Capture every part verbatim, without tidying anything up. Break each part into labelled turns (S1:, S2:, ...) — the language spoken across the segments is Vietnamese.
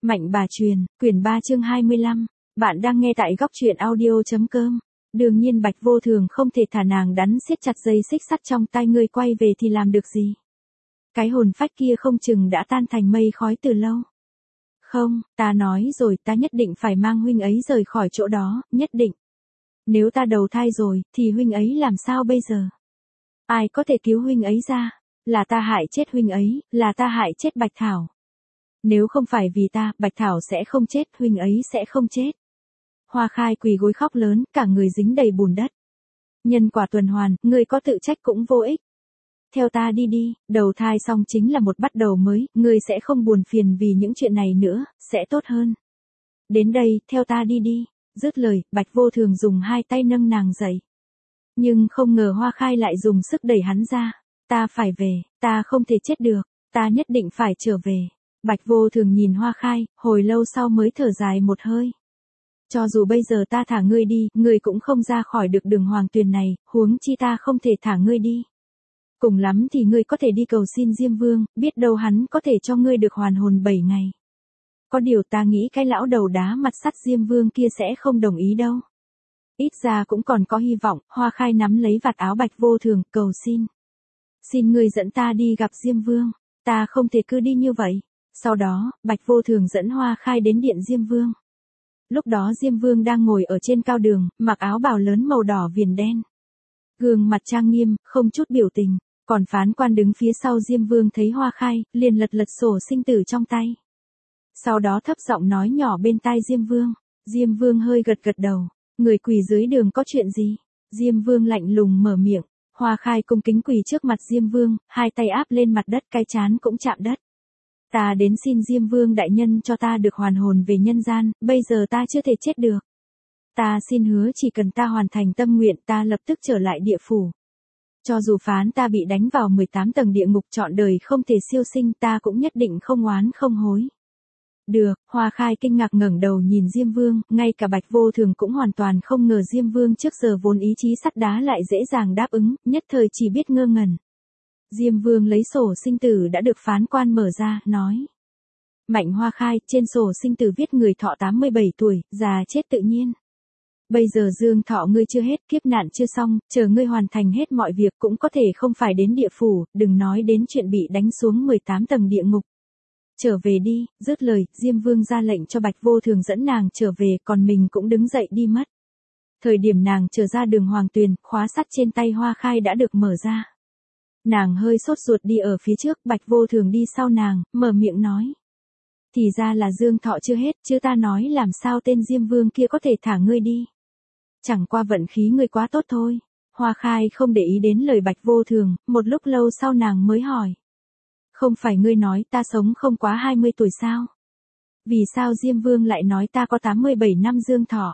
S1: Mạnh bà truyền, quyển ba chương hai mươi lăm. Bạn đang nghe tại góc truyện audio.com. Đương nhiên Bạch Vô Thường không thể thả nàng đắn siết chặt dây xích sắt trong tay, ngươi quay về thì làm được gì? Cái hồn phách kia không chừng đã tan thành mây khói từ lâu. Không, ta nói rồi, ta nhất định phải mang huynh ấy rời khỏi chỗ đó, nhất định. Nếu ta đầu thai rồi, thì huynh ấy làm sao bây giờ? Ai có thể cứu huynh ấy ra? Là ta hại chết huynh ấy, là ta hại chết Bạch Thảo. Nếu không phải vì ta, Bạch Thảo sẽ không chết, huynh ấy sẽ không chết. Hoa Khai quỳ gối khóc lớn, cả người dính đầy bùn đất. Nhân quả tuần hoàn, ngươi có tự trách cũng vô ích. Theo ta đi đi, đầu thai xong chính là một bắt đầu mới, ngươi sẽ không buồn phiền vì những chuyện này nữa, sẽ tốt hơn. Đến đây, theo ta đi đi. Dứt lời, Bạch Vô Thường dùng hai tay nâng nàng dậy. Nhưng không ngờ Hoa Khai lại dùng sức đẩy hắn ra. Ta phải về, ta không thể chết được, ta nhất định phải trở về. Bạch Vô Thường nhìn Hoa Khai, hồi lâu sau mới thở dài một hơi. Cho dù bây giờ ta thả ngươi đi, ngươi cũng không ra khỏi được đường hoàng tuyền này, huống chi ta không thể thả ngươi đi. Cùng lắm thì ngươi có thể đi cầu xin Diêm Vương, biết đâu hắn có thể cho ngươi được hoàn hồn bảy ngày. Có điều ta nghĩ cái lão đầu đá mặt sắt Diêm Vương kia sẽ không đồng ý đâu. Ít ra cũng còn có hy vọng. Hoa Khai nắm lấy vạt áo Bạch Vô Thường, cầu xin. Xin ngươi dẫn ta đi gặp Diêm Vương, ta không thể cứ đi như vậy. Sau đó, Bạch Vô Thường dẫn Hoa Khai đến điện Diêm Vương. Lúc đó Diêm Vương đang ngồi ở trên cao đường, mặc áo bào lớn màu đỏ viền đen. Gương mặt trang nghiêm, không chút biểu tình, còn phán quan đứng phía sau Diêm Vương thấy Hoa Khai, liền lật lật sổ sinh tử trong tay. Sau đó thấp giọng nói nhỏ bên tai Diêm Vương. Diêm Vương hơi gật gật đầu, người quỳ dưới đường có chuyện gì? Diêm Vương lạnh lùng mở miệng. Hoa Khai cung kính quỳ trước mặt Diêm Vương, hai tay áp lên mặt đất, cái trán cũng chạm đất. Ta đến xin Diêm Vương đại nhân cho ta được hoàn hồn về nhân gian, bây giờ ta chưa thể chết được. Ta xin hứa chỉ cần ta hoàn thành tâm nguyện, ta lập tức trở lại địa phủ. Cho dù phán ta bị đánh vào mười tám tầng địa ngục trọn đời không thể siêu sinh, ta cũng nhất định không oán không hối. Được, Hoa Khai kinh ngạc ngẩng đầu nhìn Diêm Vương, ngay cả Bạch Vô Thường cũng hoàn toàn không ngờ Diêm Vương trước giờ vốn ý chí sắt đá lại dễ dàng đáp ứng, nhất thời chỉ biết ngơ ngẩn. Diêm Vương lấy sổ sinh tử đã được phán quan mở ra, nói. Mạnh Hoa Khai, trên sổ sinh tử viết người thọ tám mươi bảy tuổi, già chết tự nhiên. Bây giờ dương thọ ngươi chưa hết, kiếp nạn chưa xong, chờ ngươi hoàn thành hết mọi việc cũng có thể không phải đến địa phủ, đừng nói đến chuyện bị đánh xuống mười tám tầng địa ngục. Trở về đi. Dứt lời, Diêm Vương ra lệnh cho Bạch Vô Thường dẫn nàng trở về, còn mình cũng đứng dậy đi mất. Thời điểm nàng trở ra đường hoàng tuyền, khóa sắt trên tay Hoa Khai đã được mở ra. Nàng hơi sốt ruột đi ở phía trước, Bạch Vô Thường đi sau nàng, mở miệng nói. Thì ra là dương thọ chưa hết, chứ ta nói làm sao tên Diêm Vương kia có thể thả ngươi đi. Chẳng qua vận khí ngươi quá tốt thôi. Hoa Khai không để ý đến lời Bạch Vô Thường, một lúc lâu sau nàng mới hỏi. Không phải ngươi nói ta sống không quá hai mươi tuổi sao? Vì sao Diêm Vương lại nói ta có tám mươi bảy năm dương thọ?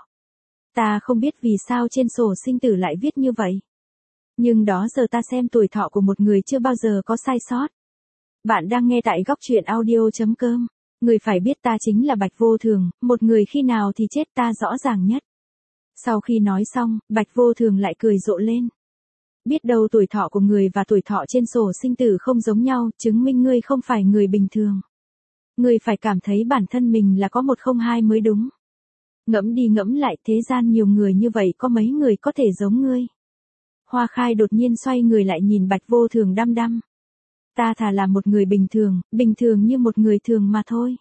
S1: Ta không biết vì sao trên sổ sinh tử lại viết như vậy. Nhưng đó giờ ta xem tuổi thọ của một người chưa bao giờ có sai sót. Bạn đang nghe tại góc truyện audio.com. Người phải biết ta chính là Bạch Vô Thường, một người khi nào thì chết ta rõ ràng nhất. Sau khi nói xong, Bạch Vô Thường lại cười rộ lên. Biết đâu tuổi thọ của người và tuổi thọ trên sổ sinh tử không giống nhau, chứng minh ngươi không phải người bình thường. Ngươi phải cảm thấy bản thân mình là có một không hai mới đúng. Ngẫm đi ngẫm lại, thế gian nhiều người như vậy có mấy người có thể giống ngươi. Hoa Khai đột nhiên xoay người lại nhìn Bạch Vô Thường đăm đăm. Ta thà là một người bình thường, bình thường như một người thường mà thôi.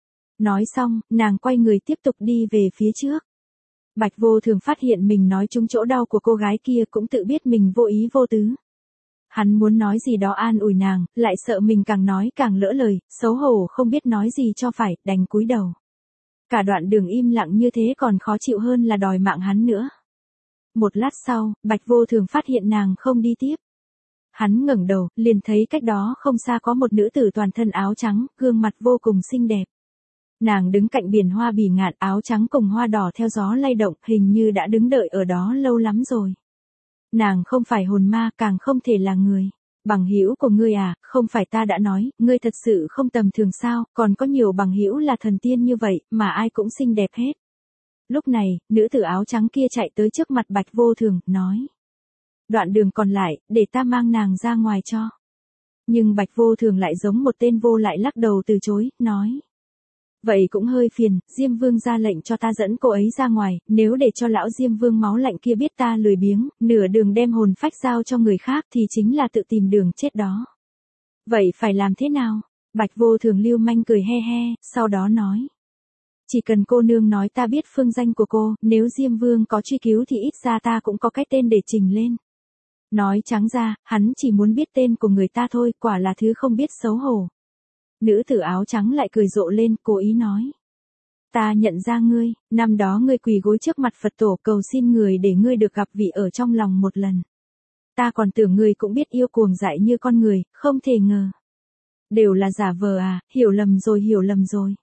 S1: Nói xong, nàng quay người tiếp tục đi về phía trước. Bạch Vô Thường phát hiện mình nói trúng chỗ đau của cô gái kia, cũng tự biết mình vô ý vô tứ. Hắn muốn nói gì đó an ủi nàng, lại sợ mình càng nói càng lỡ lời, xấu hổ không biết nói gì cho phải, đành cúi đầu. Cả đoạn đường im lặng như thế còn khó chịu hơn là đòi mạng hắn nữa. Một lát sau, Bạch Vô Thường phát hiện nàng không đi tiếp. Hắn ngẩng đầu, liền thấy cách đó không xa có một nữ tử toàn thân áo trắng, gương mặt vô cùng xinh đẹp. Nàng đứng cạnh biển hoa bỉ ngạn, áo trắng cùng hoa đỏ theo gió lay động, hình như đã đứng đợi ở đó lâu lắm rồi. Nàng không phải hồn ma, càng không thể là người. Bằng hữu của ngươi à, không phải ta đã nói, ngươi thật sự không tầm thường sao, còn có nhiều bằng hữu là thần tiên như vậy, mà ai cũng xinh đẹp hết. Lúc này, nữ tử áo trắng kia chạy tới trước mặt Bạch Vô Thường, nói. Đoạn đường còn lại, để ta mang nàng ra ngoài cho. Nhưng Bạch Vô Thường lại giống một tên vô lại lắc đầu từ chối, nói. Vậy cũng hơi phiền, Diêm Vương ra lệnh cho ta dẫn cô ấy ra ngoài, nếu để cho lão Diêm Vương máu lạnh kia biết ta lười biếng, nửa đường đem hồn phách giao cho người khác thì chính là tự tìm đường chết đó. Vậy phải làm thế nào? Bạch Vô Thường lưu manh cười he he, sau đó nói. Chỉ cần cô nương nói ta biết phương danh của cô, nếu Diêm Vương có truy cứu thì ít ra ta cũng có cái tên để trình lên. Nói trắng ra, hắn chỉ muốn biết tên của người ta thôi, quả là thứ không biết xấu hổ. Nữ tử áo trắng lại cười rộ lên, cố ý nói. Ta nhận ra ngươi, năm đó ngươi quỳ gối trước mặt Phật tổ cầu xin người để ngươi được gặp vị ở trong lòng một lần. Ta còn tưởng ngươi cũng biết yêu cuồng dại như con người, không thể ngờ. Đều là giả vờ à, hiểu lầm rồi hiểu lầm rồi.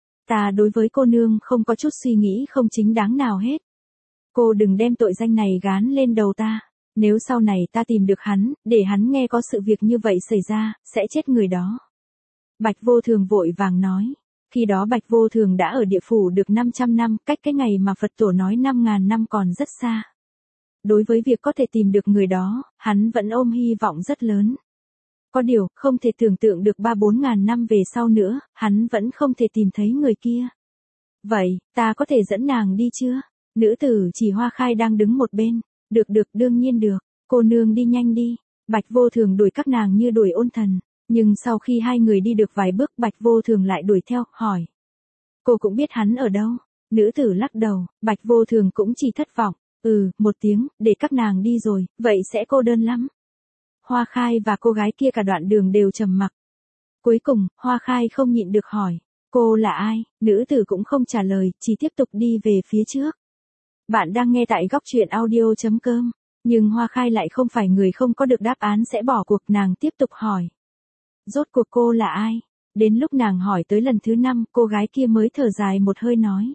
S1: Ta đối với cô nương không có chút suy nghĩ không chính đáng nào hết. Cô đừng đem tội danh này gán lên đầu ta. Nếu sau này ta tìm được hắn, để hắn nghe có sự việc như vậy xảy ra, sẽ chết người đó. Bạch Vô Thường vội vàng nói. Khi đó Bạch Vô Thường đã ở địa phủ được năm trăm năm, cách cái ngày mà Phật tổ nói năm ngàn năm còn rất xa. Đối với việc có thể tìm được người đó, hắn vẫn ôm hy vọng rất lớn. Có điều, không thể tưởng tượng được ba bốn ngàn năm về sau nữa, hắn vẫn không thể tìm thấy người kia. Vậy, ta có thể dẫn nàng đi chưa? Nữ tử chỉ Hoa Khai đang đứng một bên. Được được đương nhiên được, cô nương đi nhanh đi. Bạch Vô Thường đuổi các nàng như đuổi ôn thần. Nhưng sau khi hai người đi được vài bước Bạch Vô Thường lại đuổi theo, hỏi. Cô cũng biết hắn ở đâu? Nữ tử lắc đầu, Bạch Vô Thường cũng chỉ thất vọng. Ừ, một tiếng, để các nàng đi rồi, vậy sẽ cô đơn lắm. Hoa Khai và cô gái kia cả đoạn đường đều trầm mặc. Cuối cùng, Hoa Khai không nhịn được hỏi. Cô là ai? Nữ tử cũng không trả lời, chỉ tiếp tục đi về phía trước. Bạn đang nghe tại góc truyện audio chấm com. Nhưng Hoa Khai lại không phải người không có được đáp án sẽ bỏ cuộc, nàng tiếp tục hỏi. Rốt cuộc cô là ai? Đến lúc nàng hỏi tới lần thứ năm, cô gái kia mới thở dài một hơi nói.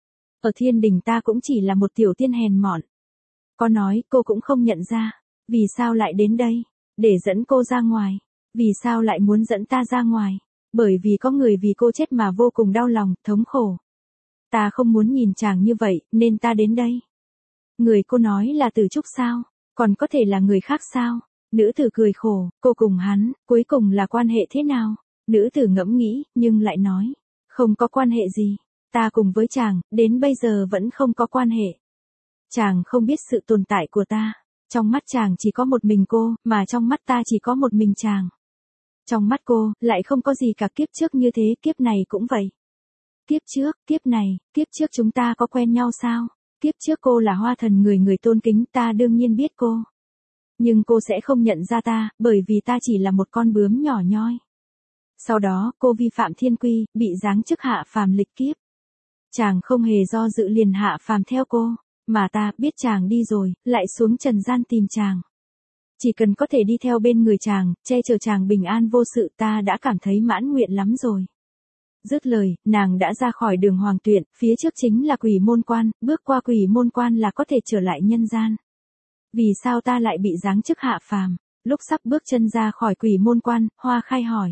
S1: Ở thiên đình ta cũng chỉ là một tiểu tiên hèn mọn. Có nói cô cũng không nhận ra. Vì sao lại đến đây? Để dẫn cô ra ngoài. Vì sao lại muốn dẫn ta ra ngoài? Bởi vì có người vì cô chết mà vô cùng đau lòng, thống khổ. Ta không muốn nhìn chàng như vậy, nên ta đến đây. Người cô nói là Tử Trúc sao? Còn có thể là người khác sao? Nữ tử cười khổ, cô cùng hắn, cuối cùng là quan hệ thế nào? Nữ tử ngẫm nghĩ, nhưng lại nói. Không có quan hệ gì. Ta cùng với chàng, đến bây giờ vẫn không có quan hệ. Chàng không biết sự tồn tại của ta. Trong mắt chàng chỉ có một mình cô, mà trong mắt ta chỉ có một mình chàng. Trong mắt cô, lại không có gì cả, kiếp trước như thế, kiếp này cũng vậy. Kiếp trước, kiếp này, kiếp trước chúng ta có quen nhau sao? Kiếp trước cô là Hoa Thần người người tôn kính, ta đương nhiên biết cô. Nhưng cô sẽ không nhận ra ta, bởi vì ta chỉ là một con bướm nhỏ nhoi. Sau đó, cô vi phạm thiên quy, bị giáng chức hạ phàm lịch kiếp. Chàng không hề do dự liền hạ phàm theo cô, mà ta biết chàng đi rồi, lại xuống trần gian tìm chàng. Chỉ cần có thể đi theo bên người chàng, che chở chàng bình an vô sự, ta đã cảm thấy mãn nguyện lắm rồi. Dứt lời, nàng đã ra khỏi đường Hoàng Tuyển, phía trước chính là Quỷ Môn Quan, bước qua Quỷ Môn Quan là có thể trở lại nhân gian. Vì sao ta lại bị giáng chức hạ phàm? Lúc sắp bước chân ra khỏi Quỷ Môn Quan, Hoa Khai hỏi.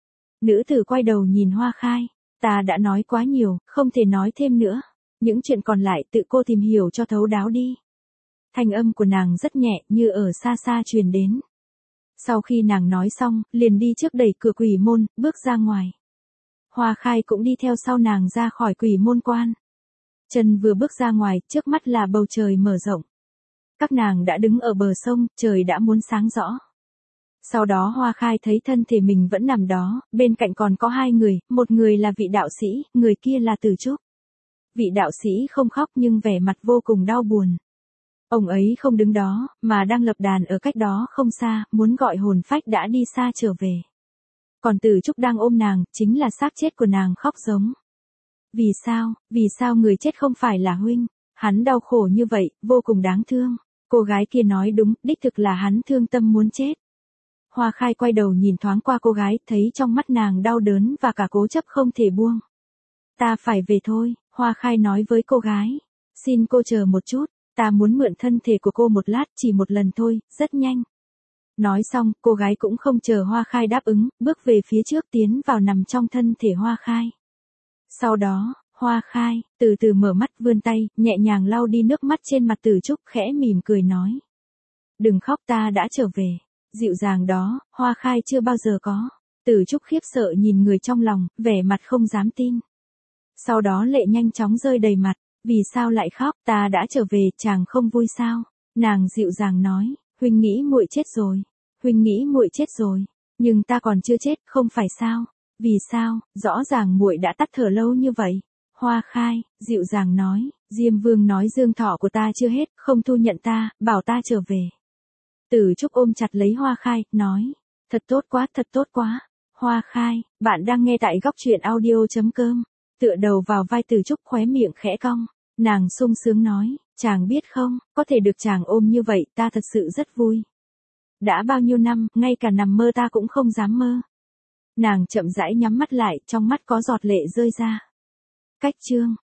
S1: Nữ tử quay đầu nhìn Hoa Khai. Ta đã nói quá nhiều, không thể nói thêm nữa. Những chuyện còn lại tự cô tìm hiểu cho thấu đáo đi. Thanh âm của nàng rất nhẹ, như ở xa xa truyền đến. Sau khi nàng nói xong, liền đi trước đẩy cửa Quỷ Môn, bước ra ngoài. Hoa Khai cũng đi theo sau nàng ra khỏi Quỷ Môn Quan. Chân vừa bước ra ngoài, trước mắt là bầu trời mở rộng. Các nàng đã đứng ở bờ sông, trời đã muốn sáng rõ. Sau đó Hoa Khai thấy thân thể mình vẫn nằm đó, bên cạnh còn có hai người, một người là vị đạo sĩ, người kia là Tử Trúc. Vị đạo sĩ không khóc nhưng vẻ mặt vô cùng đau buồn. Ông ấy không đứng đó, mà đang lập đàn ở cách đó không xa, muốn gọi hồn phách đã đi xa trở về. Còn Tử Trúc đang ôm nàng, chính là xác chết của nàng khóc giống. Vì sao, vì sao người chết không phải là huynh? Hắn đau khổ như vậy, vô cùng đáng thương. Cô gái kia nói đúng, đích thực là hắn thương tâm muốn chết. Hoa Khai quay đầu nhìn thoáng qua cô gái, thấy trong mắt nàng đau đớn và cả cố chấp không thể buông. Ta phải về thôi, Hoa Khai nói với cô gái. Xin cô chờ một chút, ta muốn mượn thân thể của cô một lát, chỉ một lần thôi, rất nhanh. Nói xong, cô gái cũng không chờ Hoa Khai đáp ứng, bước về phía trước tiến vào nằm trong thân thể Hoa Khai. Sau đó, Hoa Khai, từ từ mở mắt vươn tay, nhẹ nhàng lau đi nước mắt trên mặt Tử Trúc, khẽ mỉm cười nói. Đừng khóc, ta đã trở về. Dịu dàng đó, Hoa Khai chưa bao giờ có. Tử Trúc khiếp sợ nhìn người trong lòng, vẻ mặt không dám tin. Sau đó lệ nhanh chóng rơi đầy mặt, vì sao lại khóc, ta đã trở về, chàng không vui sao? Nàng dịu dàng nói, huynh nghĩ muội chết rồi, huynh nghĩ muội chết rồi, nhưng ta còn chưa chết, không phải sao? Vì sao, rõ ràng muội đã tắt thở lâu như vậy. Hoa Khai, dịu dàng nói, Diêm Vương nói dương thọ của ta chưa hết, không thu nhận ta, bảo ta trở về. Tử Trúc ôm chặt lấy Hoa Khai, nói, thật tốt quá, thật tốt quá. Hoa Khai, bạn đang nghe tại góc truyện audio.com, tựa đầu vào vai Tử Trúc khóe miệng khẽ cong, nàng sung sướng nói, chàng biết không, có thể được chàng ôm như vậy, ta thật sự rất vui. Đã bao nhiêu năm, ngay cả nằm mơ ta cũng không dám mơ. Nàng chậm rãi nhắm mắt lại, trong mắt có giọt lệ rơi ra. Cách chương